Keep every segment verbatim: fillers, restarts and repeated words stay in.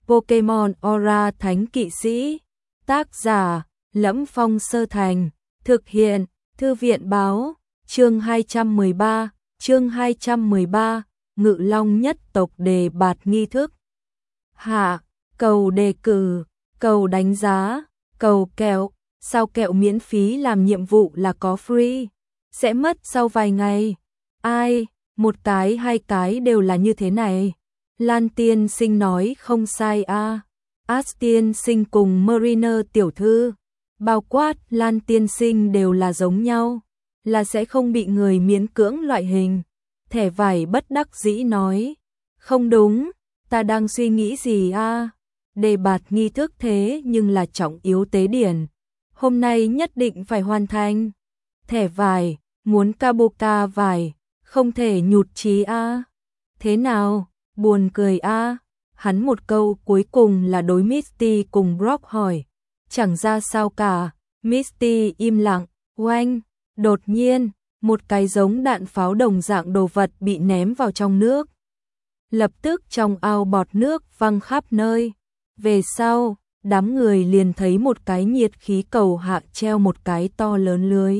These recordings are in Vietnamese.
Pokemon Aura Thánh Kỵ Sĩ. Tác giả: Lẫm Phong Sơ Thành. Thực hiện: Thư viện báo. Chương hai trăm mười ba, chương hai trăm mười ba, Ngự Long nhất tộc đề bạt nghi thức. Hạ, cầu đề cử, cầu đánh giá, cầu kẹo, sao kẹo miễn phí làm nhiệm vụ là có free, sẽ mất sau vài ngày. Ai, một cái hai cái đều là như thế này. Lan tiên sinh nói không sai a. À. As tiên sinh cùng Mariner tiểu thư, bao quát Lan tiên sinh đều là giống nhau, là sẽ không bị người miễn cưỡng loại hình. Thẻ vải bất đắc dĩ nói, không đúng, ta đang suy nghĩ gì a? À? Đề bạt nghi thức thế nhưng là trọng yếu tế điển, hôm nay nhất định phải hoàn thành. Thẻ vải, muốn Kaboka vải, không thể nhụt chí a. À? Thế nào, buồn cười a. À? Hắn một câu cuối cùng là đối Misty cùng Brock hỏi, chẳng ra sao cả. Misty im lặng. Oanh, đột nhiên, một cái giống đạn pháo đồng dạng đồ vật bị ném vào trong nước. Lập tức trong ao bọt nước văng khắp nơi. Về sau, đám người liền thấy một cái nhiệt khí cầu hạ treo một cái to lớn lưới.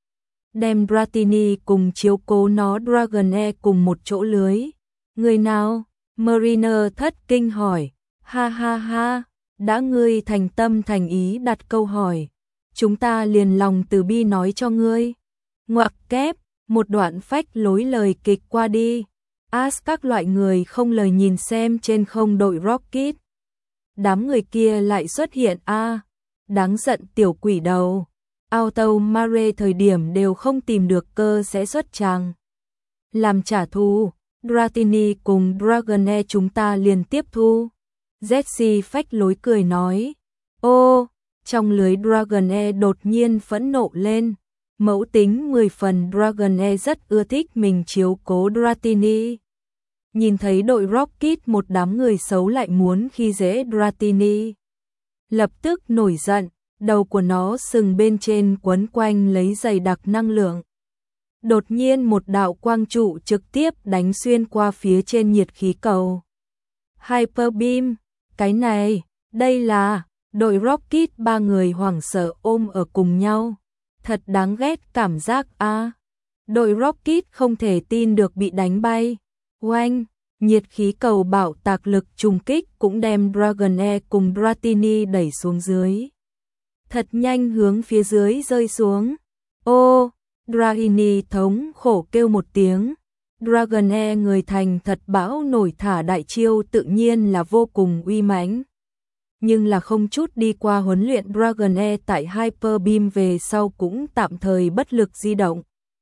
Đem Dratini cùng chiếu cố nó Dragonair cùng một chỗ lưới. Người nào? Mariner thất kinh hỏi. Ha ha ha, đã ngươi thành tâm thành ý đặt câu hỏi, chúng ta liền lòng từ bi nói cho ngươi. Ngoặc kép, một đoạn phách lối lời kịch qua đi. As các loại người không lời nhìn xem trên không đội Rocket. Đám người kia lại xuất hiện a. À, đáng giận tiểu quỷ đầu. Auto Mare thời điểm đều không tìm được cơ sẽ xuất tràng. Làm trả thù, Dratini cùng Dragonair chúng ta liền tiếp thu. Jessie phách lối cười nói. Ô, trong lưới Dragonair đột nhiên phẫn nộ lên. Mẫu tính mười phần Dragonair rất ưa thích mình chiếu cố Dratini. Nhìn thấy đội Rocket một đám người xấu lại muốn khi dễ Dratini. Lập tức nổi giận, đầu của nó sừng bên trên quấn quanh lấy dày đặc năng lượng. Đột nhiên một đạo quang trụ trực tiếp đánh xuyên qua phía trên nhiệt khí cầu. Hyper Beam, cái này, đây là, đội Rocket ba người hoảng sợ ôm ở cùng nhau. Thật đáng ghét cảm giác a. À. Đội Rocket không thể tin được bị đánh bay. Oanh, nhiệt khí cầu bạo tạc lực trùng kích cũng đem Dragonair cùng Dratini đẩy xuống dưới. Thật nhanh hướng phía dưới rơi xuống. Ô, Dratini thống khổ kêu một tiếng. Dragonair người thành thật bão nổi thả đại chiêu tự nhiên là vô cùng uy mãnh. Nhưng là không chút đi qua huấn luyện Dragonair tại Hyper Beam về sau cũng tạm thời bất lực di động.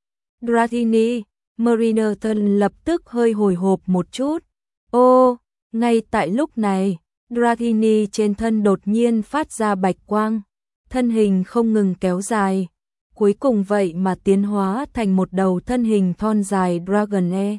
Dratini, Mariner thân lập tức hơi hồi hộp một chút. Ô, ngay tại lúc này, Dratini trên thân đột nhiên phát ra bạch quang, thân hình không ngừng kéo dài, cuối cùng vậy mà tiến hóa thành một đầu thân hình thon dài Dragonair.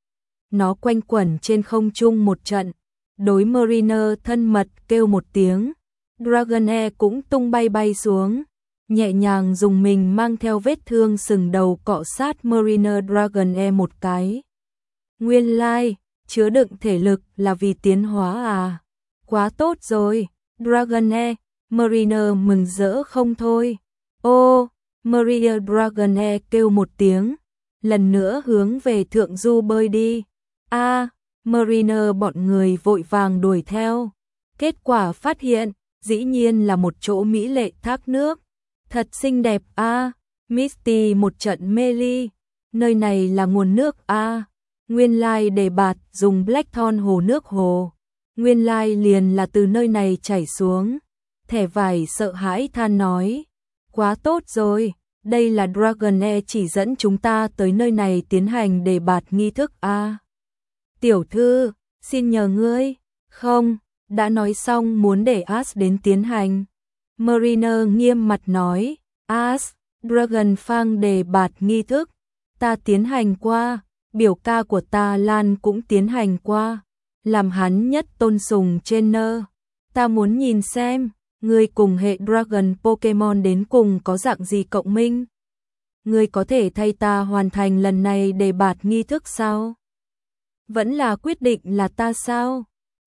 Nó quanh quẩn trên không trung một trận, đối Mariner thân mật kêu một tiếng, Dragonair cũng tung bay bay xuống, nhẹ nhàng dùng mình mang theo vết thương sừng đầu cọ sát Mariner Dragonair một cái. Nguyên lai, like, chứa đựng thể lực là vì tiến hóa à? Quá tốt rồi, Dragonair, Mariner mừng rỡ không thôi. Ô, Mariner Dragonair kêu một tiếng, lần nữa hướng về thượng du bơi đi. A, à, Mariner bọn người vội vàng đuổi theo. Kết quả phát hiện, dĩ nhiên là một chỗ mỹ lệ thác nước. Thật xinh đẹp a. À. Misty một trận mê ly. Nơi này là nguồn nước a. À. Nguyên lai đề bạt dùng Blackthorn hồ nước hồ. Nguyên lai liền là từ nơi này chảy xuống. Thẻ vải sợ hãi than nói. Quá tốt rồi, đây là Dragonair chỉ dẫn chúng ta tới nơi này tiến hành đề bạt nghi thức a. À. Tiểu thư, xin nhờ ngươi. Không, đã nói xong muốn để As đến tiến hành. Mariner nghiêm mặt nói. As, Dragon Fang đề bạt nghi thức. Ta tiến hành qua, biểu ca của ta Lan cũng tiến hành qua. Làm hắn nhất tôn sùng trên nơ. Ta muốn nhìn xem, ngươi cùng hệ Dragon Pokemon đến cùng có dạng gì cộng minh. Ngươi có thể thay ta hoàn thành lần này đề bạt nghi thức sao? Vẫn là quyết định là ta sao?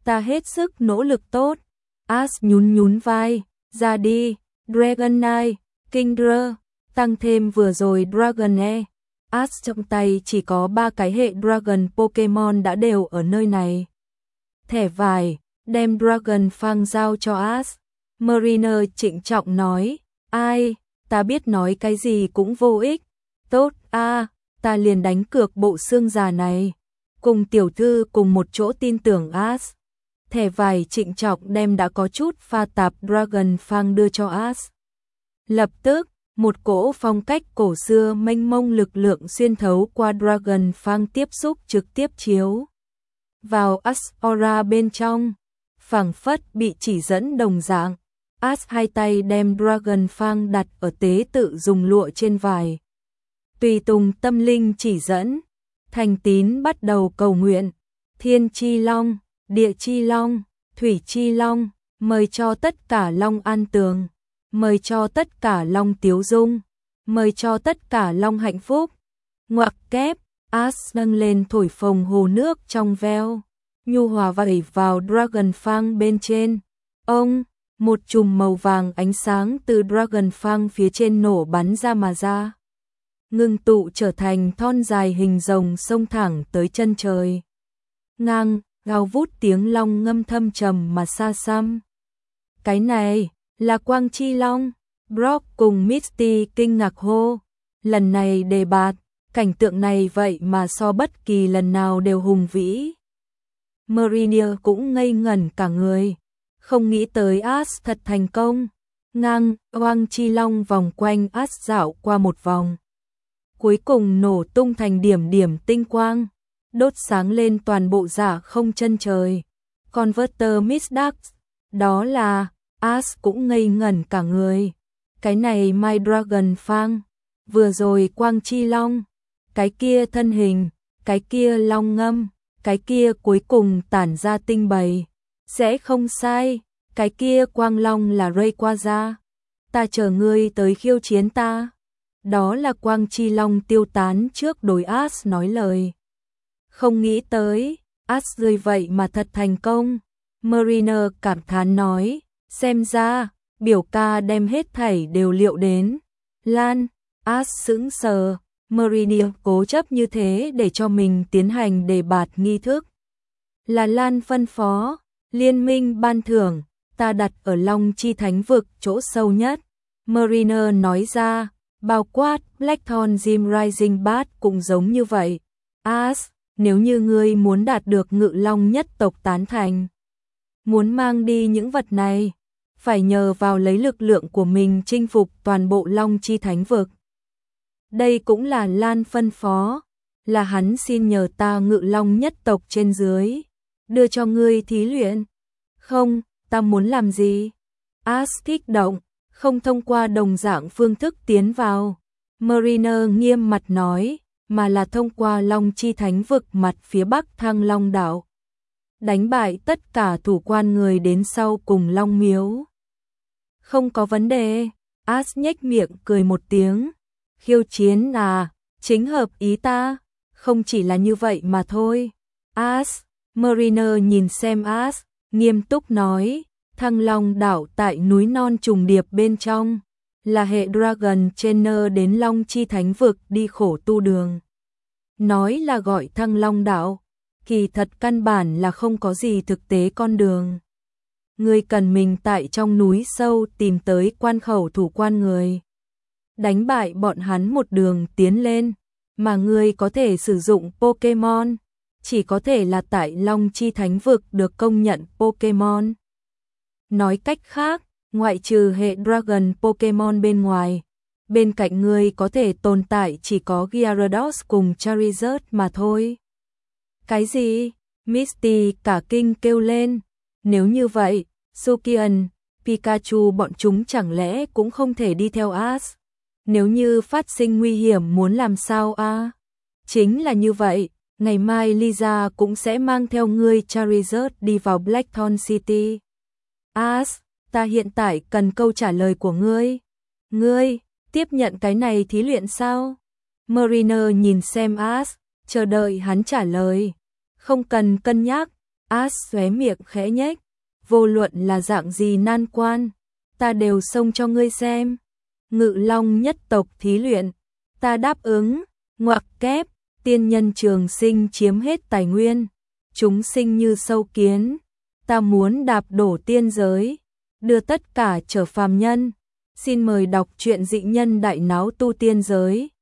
ta hết sức nỗ lực tốt. Ash nhún nhún vai, ra đi, Dragonite, Kingdra, tăng thêm vừa rồi Dragonair. Ash trong tay chỉ có ba cái hệ Dragon Pokemon đã đều ở nơi này. Thẻ vải, đem Dragon Fang giao cho Ash. Mariner trịnh trọng nói, ai, ta biết nói cái gì cũng vô ích. Tốt, a, à, ta liền đánh cược bộ xương già này. Cùng tiểu thư cùng một chỗ tin tưởng Ash. Thẻ vải trịnh trọng đem đã có chút pha tạp Dragon Fang đưa cho Ash. Lập tức, một cỗ phong cách cổ xưa mênh mông lực lượng xuyên thấu qua Dragon Fang tiếp xúc trực tiếp chiếu vào Ash Aura bên trong, phảng phất bị chỉ dẫn đồng dạng. Ash hai tay đem Dragon Fang đặt ở tế tự dùng lụa trên vải. Tùy tùng tâm linh chỉ dẫn, thành tín bắt đầu cầu nguyện. Thiên chi long, địa chi long, thủy chi long, mời cho tất cả long an tường, mời cho tất cả long tiếu dung, mời cho tất cả long hạnh phúc. Ngoặc kép, Ash nâng lên thổi phồng hồ nước trong veo, nhu hòa vẩy vào Dragon Fang bên trên. Ông, một chùm màu vàng ánh sáng từ Dragon Fang phía trên nổ bắn ra mà ra, ngưng tụ trở thành thon dài hình rồng xông thẳng tới chân trời. Ngang, gào vút tiếng long ngâm thâm trầm mà xa xăm. Cái này là Quang Chi Long. Brock cùng Misty kinh ngạc hô. Lần này đề bạt, cảnh tượng này vậy mà so bất kỳ lần nào đều hùng vĩ. Mariner cũng ngây ngẩn cả người. Không nghĩ tới Ash thật thành công. Ngang, Quang Chi Long vòng quanh Ash dạo qua một vòng. Cuối cùng nổ tung thành điểm điểm tinh quang, đốt sáng lên toàn bộ giả không chân trời. Converter Misdax, đó là, Ash cũng ngây ngẩn cả người. Cái này My Dragon Fang, vừa rồi Quang Chi Long, cái kia thân hình, cái kia long ngâm, cái kia cuối cùng tản ra tinh bầy. Sẽ không sai, cái kia quang long là Rayquaza. Ta chờ ngươi tới khiêu chiến ta. Đó là Quang Chi Long tiêu tán trước đồi Ash nói lời. Không nghĩ tới, Ash rơi vậy mà thật thành công. Mariner cảm thán nói, xem ra, biểu ca đem hết thảy đều liệu đến. Lan, Ash sững sờ, Mariner cố chấp như thế để cho mình tiến hành đề bạt nghi thức. Là Lan phân phó, liên minh ban thưởng, ta đặt ở Long Chi Thánh Vực chỗ sâu nhất. Mariner nói ra, bao quát Blackthorn Gym Rising Bat cũng giống như vậy. Ash, nếu như ngươi muốn đạt được ngự long nhất tộc tán thành, muốn mang đi những vật này, phải nhờ vào lấy lực lượng của mình chinh phục toàn bộ Long Chi Thánh Vực. Đây cũng là Lan phân phó, là hắn xin nhờ ta ngự long nhất tộc trên dưới, đưa cho ngươi thí luyện. Không, ta muốn làm gì? Ash kích động, không thông qua đồng dạng phương thức tiến vào. Mariner nghiêm mặt nói, mà là thông qua Long Chi Thánh Vực mặt phía bắc Thăng Long đảo. Đánh bại tất cả thủ quan người đến sau cùng Long Miếu. Không có vấn đề, Ash nhếch miệng cười một tiếng. Khiêu chiến à, chính hợp ý ta, không chỉ là như vậy mà thôi. Ash, Mariner nhìn xem Ash, nghiêm túc nói, Thăng Long đảo tại núi non trùng điệp bên trong, là hệ Dragon Trainer đến Long Chi Thánh Vực đi khổ tu đường. Nói là gọi Thăng Long đảo, kỳ thật căn bản là không có gì thực tế con đường. Ngươi cần mình tại trong núi sâu tìm tới quan khẩu thủ quan người, đánh bại bọn hắn một đường tiến lên, mà ngươi có thể sử dụng Pokemon, chỉ có thể là tại Long Chi Thánh Vực được công nhận Pokemon. Nói cách khác, ngoại trừ hệ Dragon Pokemon bên ngoài, bên cạnh ngươi có thể tồn tại chỉ có Gyarados cùng Charizard mà thôi. Cái gì? Misty cả kinh kêu lên. Nếu như vậy, Sukian, Pikachu bọn chúng chẳng lẽ cũng không thể đi theo Ash? Nếu như phát sinh nguy hiểm muốn làm sao a? À? Chính là như vậy, ngày mai Lisa cũng sẽ mang theo ngươi Charizard đi vào Blackthorn City. Ash, ta hiện tại cần câu trả lời của ngươi. Ngươi, tiếp nhận cái này thí luyện sao? Mariner nhìn xem Ash, chờ đợi hắn trả lời. Không cần cân nhắc, Át xóe miệng khẽ nhếch, vô luận là dạng gì nan quan, ta đều xông cho ngươi xem. Ngự Long nhất tộc thí luyện, ta đáp ứng, ngoặc kép, tiên nhân trường sinh chiếm hết tài nguyên, chúng sinh như sâu kiến, ta muốn đạp đổ tiên giới, đưa tất cả trở phàm nhân. Xin mời đọc truyện Dị Nhân Đại Náo Tu Tiên Giới.